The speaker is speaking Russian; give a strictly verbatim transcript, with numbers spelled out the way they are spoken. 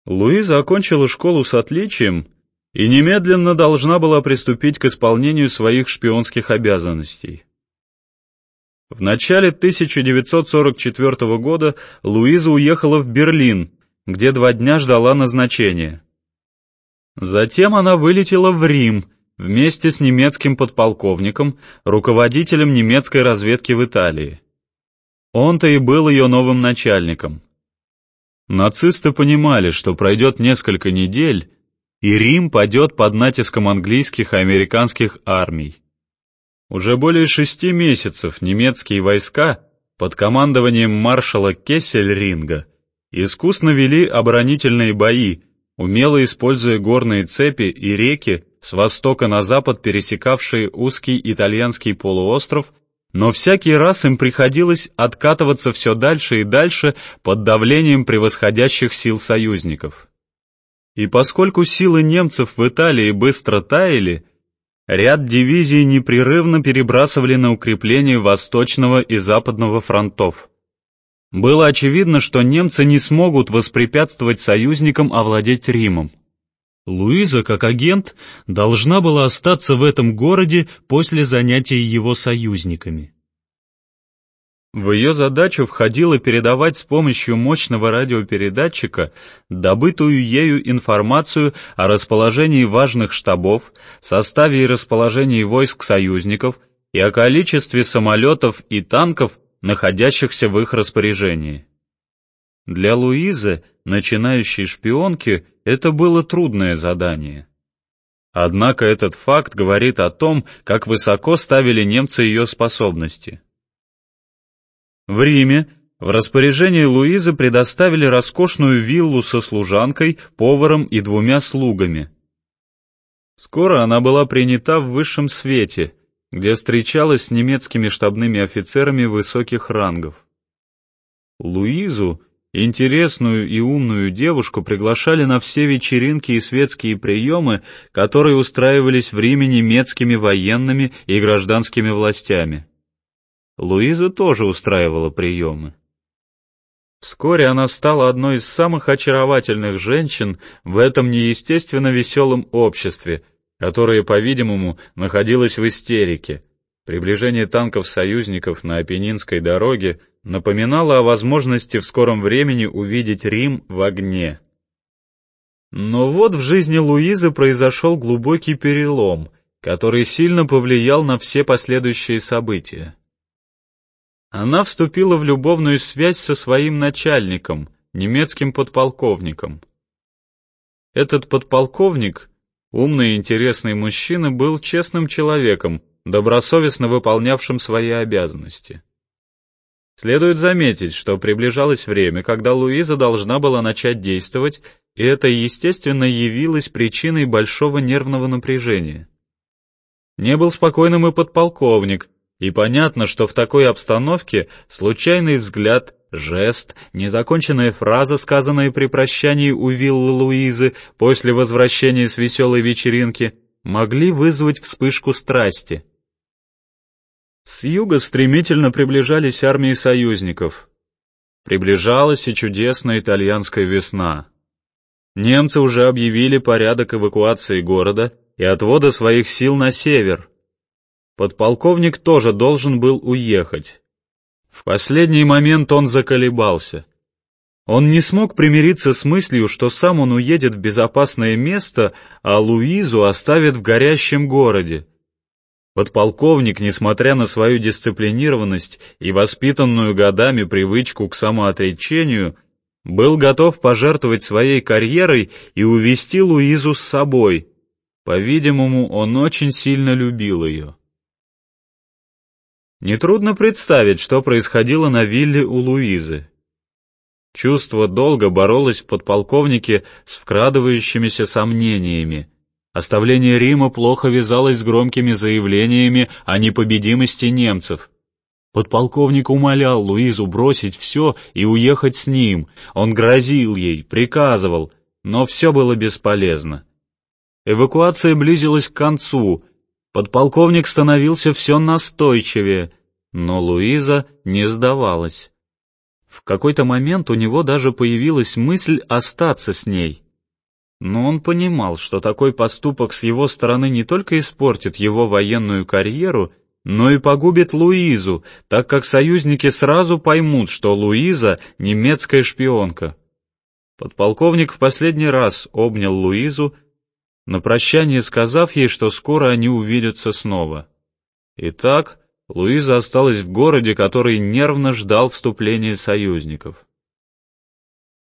Луиза окончила школу с отличием и немедленно должна была приступить к исполнению своих шпионских обязанностей. В начале тысяча девятьсот сорок четвёртого года Луиза уехала в Берлин, где два дня ждала назначения. Затем она вылетела в Рим вместе с немецким подполковником, руководителем немецкой разведки в Италии. Он-то и был ее новым начальником. Нацисты понимали, что пройдет несколько недель, и Рим падет под натиском английских и американских армий. Уже более шести месяцев немецкие войска под командованием маршала Кессельринга искусно вели оборонительные бои, умело используя горные цепи и реки с востока на запад, пересекавшие узкий итальянский полуостров, но всякий раз им приходилось откатываться все дальше и дальше под давлением превосходящих сил союзников. И поскольку силы немцев в Италии быстро таяли, ряд дивизий непрерывно перебрасывали на укрепление Восточного и Западного фронтов. Было очевидно, что немцы не смогут воспрепятствовать союзникам овладеть Римом. Луиза, как агент, должна была остаться в этом городе после занятий его союзниками. В ее задачу входило передавать с помощью мощного радиопередатчика добытую ею информацию о расположении важных штабов, составе и расположении войск союзников и о количестве самолетов и танков, находящихся в их распоряжении. Для Луизы, начинающей шпионки, это было трудное задание. Однако этот факт говорит о том, как высоко ставили немцы ее способности. В Риме в распоряжение Луизы предоставили роскошную виллу со служанкой, поваром и двумя слугами. Скоро она была принята в высшем свете, где встречалась с немецкими штабными офицерами высоких рангов. Луизу, интересную и умную девушку, приглашали на все вечеринки и светские приемы, которые устраивались в Риме немецкими военными и гражданскими властями. Луиза тоже устраивала приемы. Вскоре она стала одной из самых очаровательных женщин в этом неестественно веселом обществе, которое, по-видимому, находилось в истерике. Приближение танков союзников на Апеннинской дороге напоминало о возможности в скором времени увидеть Рим в огне. Но вот в жизни Луизы произошел глубокий перелом, который сильно повлиял на все последующие события. Она вступила в любовную связь со своим начальником, немецким подполковником. Этот подполковник, умный и интересный мужчина, был честным человеком, добросовестно выполнявшим свои обязанности. Следует заметить, что приближалось время, когда Луиза должна была начать действовать, и это, естественно, явилось причиной большого нервного напряжения. Не был спокойным и подполковник, и понятно, что в такой обстановке случайный взгляд, жест, незаконченная фраза, сказанная при прощании у виллы Луизы после возвращения с веселой вечеринки, могли вызвать вспышку страсти. С юга стремительно приближались армии союзников. Приближалась и чудесная итальянская весна. Немцы уже объявили порядок эвакуации города и отвода своих сил на север. Подполковник тоже должен был уехать. В последний момент он заколебался. Он не смог примириться с мыслью, что сам он уедет в безопасное место, а Луизу оставит в горящем городе. Подполковник, несмотря на свою дисциплинированность и воспитанную годами привычку к самоотречению, был готов пожертвовать своей карьерой и увезти Луизу с собой. По-видимому, он очень сильно любил ее. Нетрудно представить, что происходило на вилле у Луизы. Чувство долга боролось в подполковнике с вкрадывающимися сомнениями. Оставление Рима плохо вязалось с громкими заявлениями о непобедимости немцев. Подполковник умолял Луизу бросить все и уехать с ним. Он грозил ей, приказывал, но все было бесполезно. Эвакуация близилась к концу. Подполковник становился все настойчивее, но Луиза не сдавалась. В какой-то момент у него даже появилась мысль остаться с ней. Но он понимал, что такой поступок с его стороны не только испортит его военную карьеру, но и погубит Луизу, так как союзники сразу поймут, что Луиза — немецкая шпионка. Подполковник в последний раз обнял Луизу, на прощание сказав ей, что скоро они увидятся снова. Итак, Луиза осталась в городе, который нервно ждал вступления союзников.